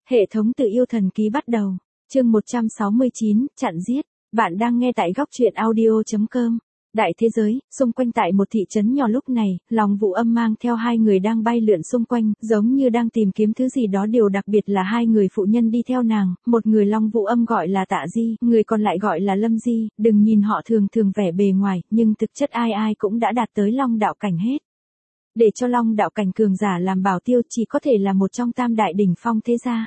Hệ thống tự yêu thần ký bắt đầu. Chương 169, chặn giết. Bạn đang nghe tại góc truyện audio.com. Đại thế giới, xung quanh tại một thị trấn nhỏ lúc này, Long Vũ Âm mang theo hai người đang bay lượn xung quanh, giống như đang tìm kiếm thứ gì đó. Điều đặc biệt là hai người phụ nhân đi theo nàng, một người Long Vũ Âm gọi là Tạ Di, người còn lại gọi là Lâm Di. Đừng nhìn họ thường thường vẻ bề ngoài, nhưng thực chất ai ai cũng đã đạt tới Long đạo cảnh hết. Để cho Long đạo cảnh cường giả làm bảo tiêu chỉ có thể là một trong tam đại đỉnh phong thế gia.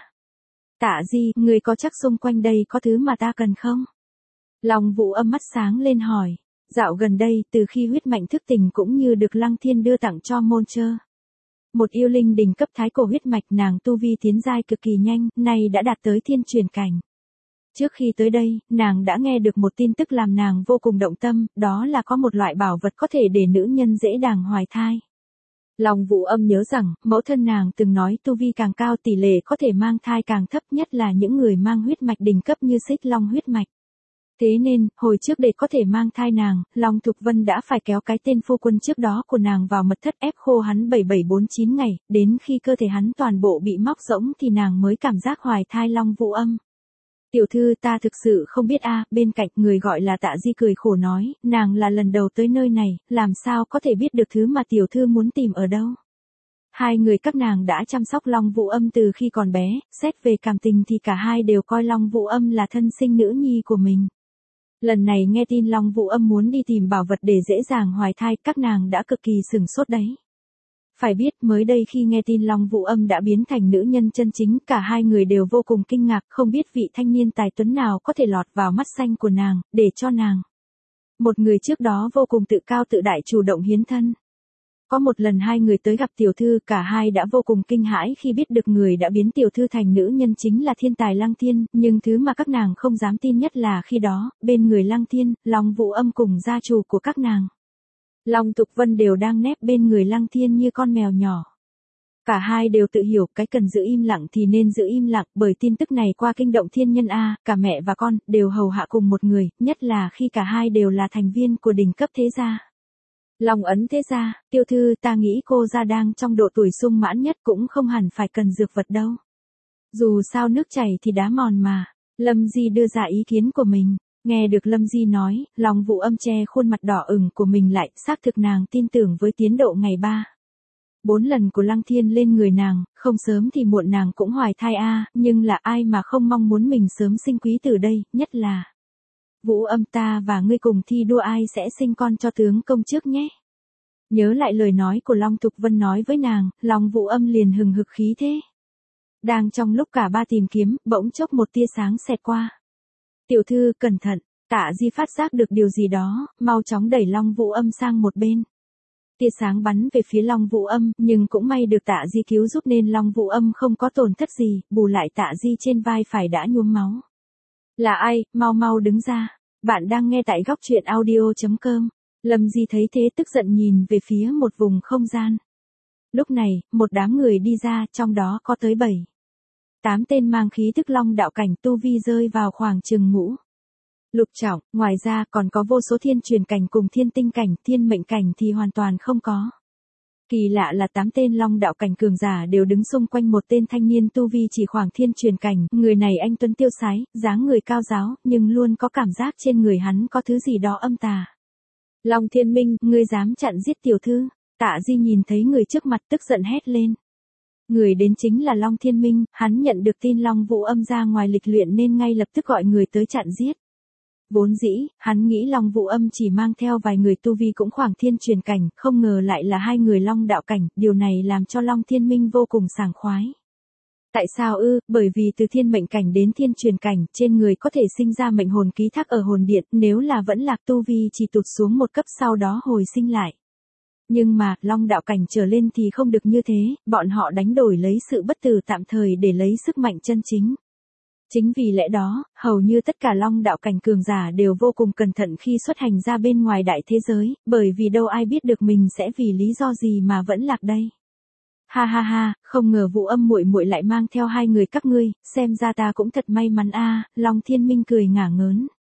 Tạ Di, người có chắc xung quanh đây có thứ mà ta cần không? Long Vũ Âm mắt sáng lên hỏi. Dạo gần đây, từ khi huyết mạch thức tỉnh cũng như được Lăng Thiên đưa tặng cho môn chơ. Một yêu linh đỉnh cấp thái cổ huyết mạch, nàng tu vi tiến giai cực kỳ nhanh, nay đã đạt tới thiên truyền cảnh. Trước khi tới đây, nàng đã nghe được một tin tức làm nàng vô cùng động tâm, đó là có một loại bảo vật có thể để nữ nhân dễ dàng hoài thai. Long Vũ Âm nhớ rằng, mẫu thân nàng từng nói tu vi càng cao tỷ lệ có thể mang thai càng thấp, nhất là những người mang huyết mạch đỉnh cấp như Xích Long huyết mạch. Thế nên, hồi trước để có thể mang thai nàng, Long Thục Vân đã phải kéo cái tên phu quân trước đó của nàng vào mật thất ép khô hắn 7749 ngày, đến khi cơ thể hắn toàn bộ bị móc rỗng thì nàng mới cảm giác hoài thai Long Vũ Âm. Tiểu thư, ta thực sự không biết a. Bên cạnh người gọi là Tạ Di cười khổ nói, nàng là lần đầu tới nơi này, làm sao có thể biết được thứ mà tiểu thư muốn tìm ở đâu. Hai người các nàng đã chăm sóc Long Vũ Âm từ khi còn bé, xét về cảm tình thì cả hai đều coi Long Vũ Âm là thân sinh nữ nhi của mình. Lần này nghe tin Long Vũ Âm muốn đi tìm bảo vật để dễ dàng hoài thai, các nàng đã cực kỳ sửng sốt đấy. Phải biết mới đây khi nghe tin Long Vũ Âm đã biến thành nữ nhân chân chính, cả hai người đều vô cùng kinh ngạc, không biết vị thanh niên tài tuấn nào có thể lọt vào mắt xanh của nàng, để cho nàng. Một người trước đó vô cùng tự cao tự đại chủ động hiến thân. Có một lần hai người tới gặp tiểu thư, cả hai đã vô cùng kinh hãi khi biết được người đã biến tiểu thư thành nữ nhân chính là thiên tài Lăng Thiên, nhưng thứ mà các nàng không dám tin nhất là khi đó, bên người Lăng Thiên, Long Vũ Âm cùng gia chủ của các nàng, Long Thục Vân đều đang nép bên người Lăng Thiên như con mèo nhỏ. Cả hai đều tự hiểu cái cần giữ im lặng thì nên giữ im lặng, bởi tin tức này qua kinh động thiên nhân a, cả mẹ và con đều hầu hạ cùng một người, nhất là khi cả hai đều là thành viên của đỉnh cấp thế gia. Long ấn thế gia, tiểu thư, ta nghĩ cô gia đang trong độ tuổi sung mãn nhất, cũng không hẳn phải cần dược vật đâu. Dù sao nước chảy thì đá mòn mà. Lâm Di đưa ra ý kiến của mình. Nghe được Lâm Di nói, Long Vũ Âm che khuôn mặt đỏ ửng của mình lại, xác thực nàng tin tưởng với tiến độ ngày 4 lần của Lăng Thiên lên người nàng, không sớm thì muộn nàng cũng hoài thai a, nhưng là ai mà không mong muốn mình sớm sinh quý tử đây, nhất là Vũ Âm, ta và ngươi cùng thi đua ai sẽ sinh con cho tướng công trước nhé. Nhớ lại lời nói của Long Thục Vân nói với nàng, Long Vũ Âm liền hừng hực khí thế. Đang trong lúc cả ba tìm kiếm, bỗng chốc một tia sáng xẹt qua. Tiểu thư, cẩn thận. Tạ Di phát giác được điều gì đó, mau chóng đẩy Long Vũ Âm sang một bên. Tia sáng bắn về phía Long Vũ Âm, nhưng cũng may được Tạ Di cứu giúp nên Long Vũ Âm không có tổn thất gì, bù lại Tạ Di trên vai phải đã nhuốm máu. Là ai, mau mau đứng ra. Bạn đang nghe tại góc truyện audio.com. Lâm Di thấy thế tức giận nhìn về phía một vùng không gian. Lúc này, một đám người đi ra, trong đó có tới 7-8 tên mang khí thức Long đạo cảnh, tu vi rơi vào khoảng chừng ngũ lục trọng, ngoài ra còn có vô số thiên truyền cảnh cùng thiên tinh cảnh, thiên mệnh cảnh thì hoàn toàn không có. Kỳ lạ là 8 tên Long đạo cảnh cường giả đều đứng xung quanh một tên thanh niên tu vi chỉ khoảng thiên truyền cảnh, người này anh tuấn tiêu sái, dáng người cao ráo, nhưng luôn có cảm giác trên người hắn có thứ gì đó âm tà. Long Thiên Minh, ngươi dám chặn giết tiểu thư? Tạ Di nhìn thấy người trước mặt tức giận hét lên. Người đến chính là Long Thiên Minh, hắn nhận được tin Long Vũ Âm ra ngoài lịch luyện nên ngay lập tức gọi người tới chặn giết. Vốn dĩ, hắn nghĩ Long Vũ Âm chỉ mang theo vài người tu vi cũng khoảng thiên truyền cảnh, không ngờ lại là hai người Long đạo cảnh, điều này làm cho Long Thiên Minh vô cùng sảng khoái. Tại sao ư? Bởi vì từ thiên mệnh cảnh đến thiên truyền cảnh, trên người có thể sinh ra mệnh hồn ký thác ở hồn điện, nếu là vẫn lạc tu vi chỉ tụt xuống một cấp sau đó hồi sinh lại. Nhưng mà, Long đạo cảnh trở lên thì không được như thế, bọn họ đánh đổi lấy sự bất tử tạm thời để lấy sức mạnh chân chính. Chính vì lẽ đó, hầu như tất cả Long đạo cảnh cường giả đều vô cùng cẩn thận khi xuất hành ra bên ngoài đại thế giới, bởi vì đâu ai biết được mình sẽ vì lý do gì mà vẫn lạc đây. Ha ha ha, không ngờ Vũ Âm muội muội lại mang theo hai người các ngươi, xem ra ta cũng thật may mắn a. Long Thiên Minh cười ngả ngớn.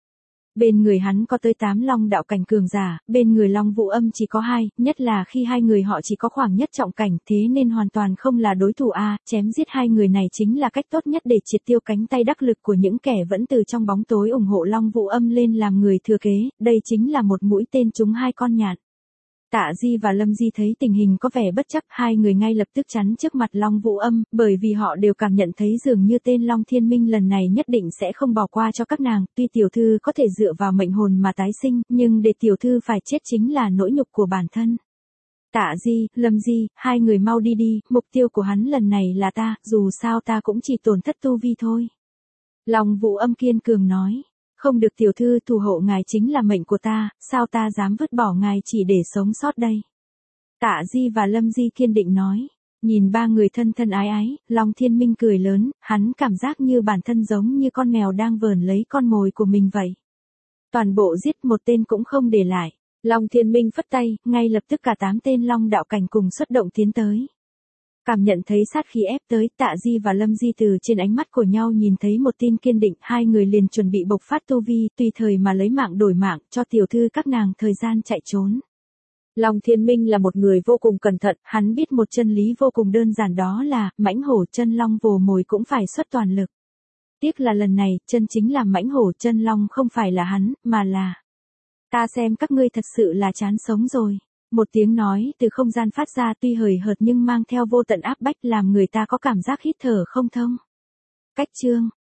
Bên người hắn có tới 8 long đạo cảnh cường giả, bên người Long Vũ Âm chỉ có 2, nhất là khi hai người họ chỉ có khoảng nhất trọng cảnh, thế nên hoàn toàn không là đối thủ chém giết hai người này chính là cách tốt nhất để triệt tiêu cánh tay đắc lực của những kẻ vẫn từ trong bóng tối ủng hộ Long Vũ Âm lên làm người thừa kế, đây chính là một mũi tên trúng hai con nhạn. Tạ Di và Lâm Di thấy tình hình có vẻ bất chấp, hai người ngay lập tức chắn trước mặt Long Vũ Âm, bởi vì họ đều cảm nhận thấy dường như tên Long Thiên Minh lần này nhất định sẽ không bỏ qua cho các nàng, tuy tiểu thư có thể dựa vào mệnh hồn mà tái sinh, nhưng để tiểu thư phải chết chính là nỗi nhục của bản thân. Tạ Di, Lâm Di, hai người mau đi đi, mục tiêu của hắn lần này là ta, dù sao ta cũng chỉ tổn thất tu vi thôi. Long Vũ Âm kiên cường nói. Không được tiểu thư, thủ hộ ngài chính là mệnh của ta, sao ta dám vứt bỏ ngài chỉ để sống sót đây. Tạ Di và Lâm Di kiên định nói. Nhìn ba người thân thân ái ái, Long Thiên Minh cười lớn, hắn cảm giác như bản thân giống như con mèo đang vờn lấy con mồi của mình vậy. Toàn bộ giết một tên cũng không để lại. Long Thiên Minh phất tay, ngay lập tức cả 8 tên Long đạo cảnh cùng xuất động tiến tới. Cảm nhận thấy sát khí ép tới, Tạ Di và Lâm Di từ trên ánh mắt của nhau nhìn thấy một tin kiên định, hai người liền chuẩn bị bộc phát tu vi, tùy thời mà lấy mạng đổi mạng, cho tiểu thư các nàng thời gian chạy trốn. Long Thiên Minh là một người vô cùng cẩn thận, hắn biết một chân lý vô cùng đơn giản, đó là, mãnh hổ chân long vồ mồi cũng phải xuất toàn lực. Tiếc là lần này, chân chính là mãnh hổ chân long không phải là hắn, mà là... Ta xem các ngươi thật sự là chán sống rồi. Một tiếng nói từ không gian phát ra, tuy hời hợt nhưng mang theo vô tận áp bách, làm người ta có cảm giác hít thở không thông. Cách chương